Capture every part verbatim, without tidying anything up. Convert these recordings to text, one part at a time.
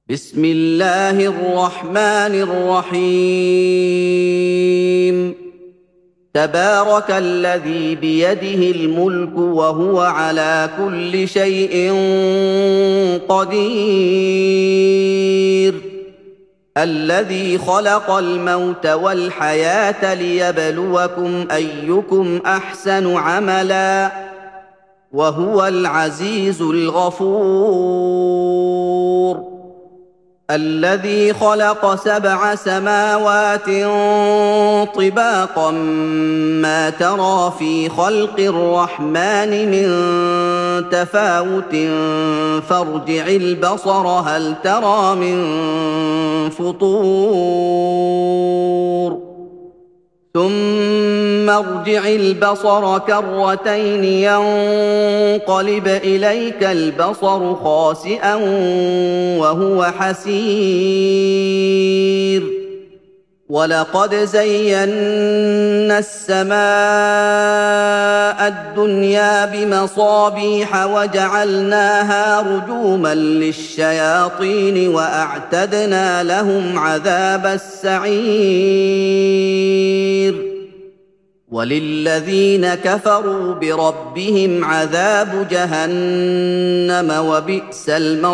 بسم الله الرحمن الرحيم تبارك الذي بيده الملك وهو على كل شيء قدير الذي خلق الموت والحياة ليبلوكم أيكم أحسن عملا وهو العزيز الغفور الذي خلق سبع سماوات طباقا ما ترى في خلق الرحمن من تفاوت فارجع البصر هل ترى من فطور ثم ارجع البصر كرتين ينقلب إليك البصر خاسئا وهو حسير ولقد زينا السماء الدنيا بمصابيح وجعلناها رجوما للشياطين وأعتدنا لهم عذاب السعير وللذين كفروا بربهم عذاب جهنم وبئس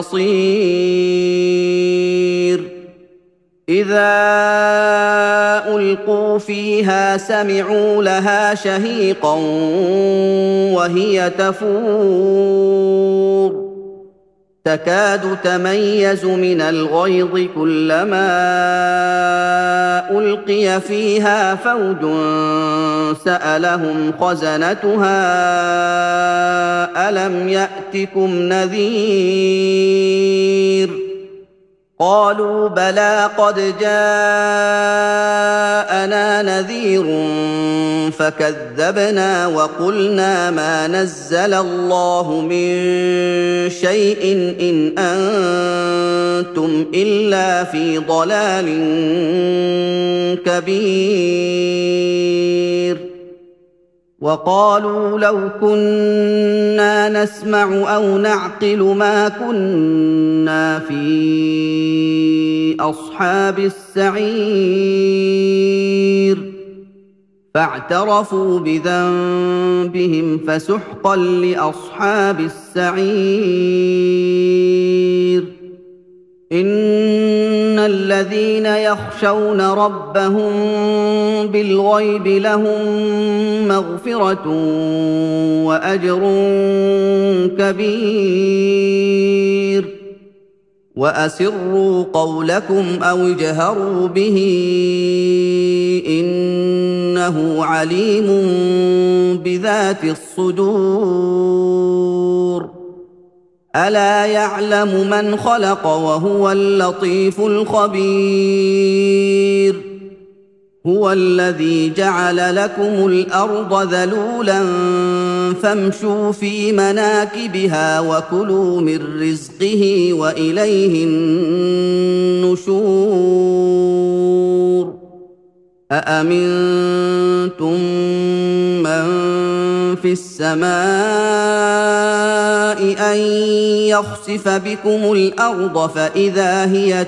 المصير إذا ألقوا فيها سمعوا لها شهيقا وهي تفور تكاد تميز من الغيظ كلما ألقي فيها فوج سألهم خزنتها ألم يأتكم نذير قالوا بلى قد جاءنا نذير فكذبنا وقلنا ما نزل الله من شيء إن أنتم إلا في ضلال كبير وقالوا لو كنا نسمع أو نعقل ما كنا في أصحاب السعير فاعترفوا بذنبهم فسحقا لأصحاب السعير إن الذين يخشون ربهم بالغيب لهم مغفرة وأجر كبير وأسروا قولكم أو اجهروا به إنه عليم بذات الصدور ألا يعلم من خلق وهو اللطيف الخبير هو الذي جعل لكم الأرض ذلولا فامشوا في مناكبها وكلوا من رزقه وإليه النشور أأمنتم من في السماء أن يخسف بكم الأرض فإذا هي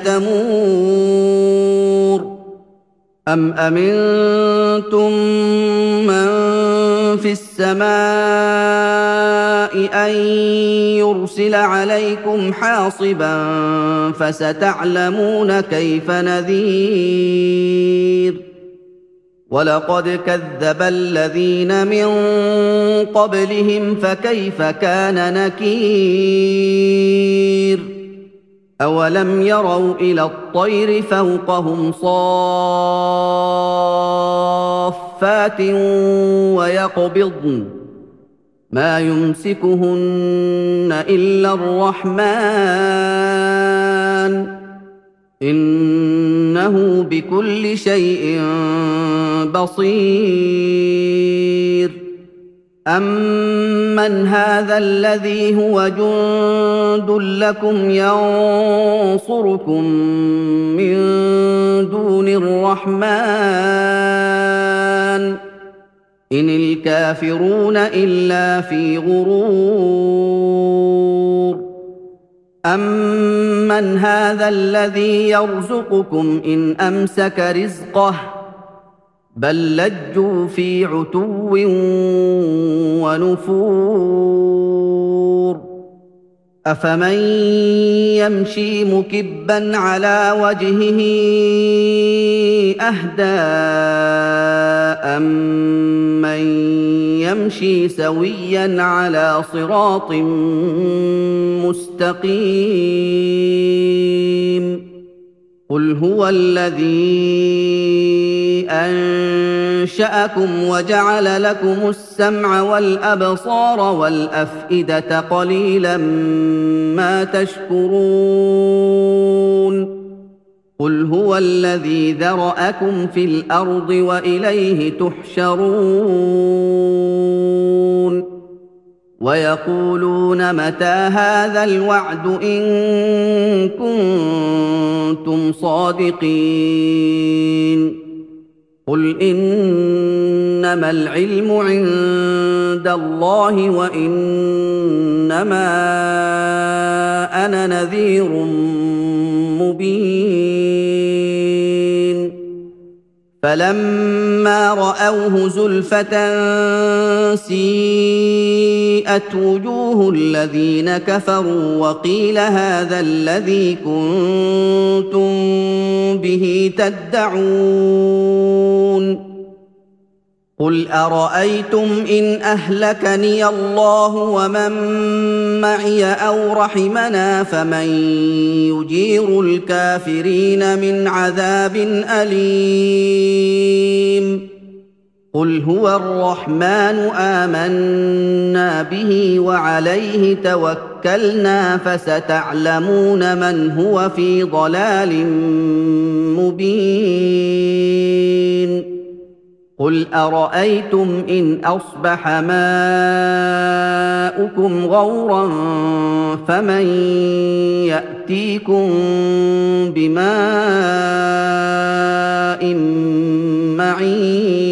تمور أم أمنتم من في السماء أن يرسل عليكم حاصبا فستعلمون كيف نذير ولقد كذب الذين من قبلهم فكيف كان نكير أولم يروا إلى الطير فوقهم صافات ويقبضن ما يمسكهن إلا الرحمن إنه بكل شيء بصير أمن هذا الذي هو جند لكم ينصركم من دون الرحمن إن الكافرون إلا في غرور أَمَّنْ هَٰذَا الَّذِي يَرْزُقُكُمْ إِنْ أَمْسَكَ رِزْقَهُ بَل لَّجُّوا فِي عُتُوٍّ وَنُفُورٍ أَفَمَن يَمْشِي مُكِبًّا عَلَىٰ وَجْهِهِ أَهْدَىٰ أَمَّن يَمْشِي سَوِيًّا عَلَىٰ صِرَاطٍ مُّسْتَقِيمٍ قُلْ هُوَ الَّذِي أَنشَأَكُمْ وَجَعَلَ لَكُمُ السَّمْعَ وَالْأَبْصَارَ وَالْأَفْئِدَةَ قَلِيلًا مَّا تَشْكُرُونَ قُلْ هُوَ الَّذِي ذَرَأَكُمْ فِي الْأَرْضِ وَإِلَيْهِ تُحْشَرُونَ وَيَقُولُونَ مَتَىٰ هَٰذَا الْوَعْدُ إِن كُنتُمْ صَادِقِينَ قُلْ إِنَّمَا الْعِلْمُ عِندَ اللَّهِ وَإِنَّمَا أَنَا نَذِيرٌ مُّبِينٌ فَلَمَّا رَأَوْهُ زُلْفَةً سِيئَتْ وُجُوهُ الَّذِينَ كَفَرُوا وَقِيلَ هَٰذَا الَّذِي كُنتُم بِهِ تَدَّعُونَ قُلْ أَرَأَيْتُمْ إِنْ أَهْلَكَنِيَ اللَّهُ وَمَن مَّعِيَ أَوْ رَحِمَنَا فَمَن يُجِيرُ الْكَافِرِينَ مِنْ عَذَابٍ أَلِيمٍ قُلْ هُوَ الرَّحْمَٰنُ آمَنَّا بِهِ وَعَلَيْهِ تَوَكَّلْنَا فَسَتَعْلَمُونَ مَنْ هُوَ فِي ضَلَالٍ مُّبِينٍ قُلْ أَرَأَيْتُمْ إِنْ أَصْبَحَ مَاؤُكُمْ غَوْرًا فَمَن يَأْتِيكُم بِمَاءٍ مَّعِينٍ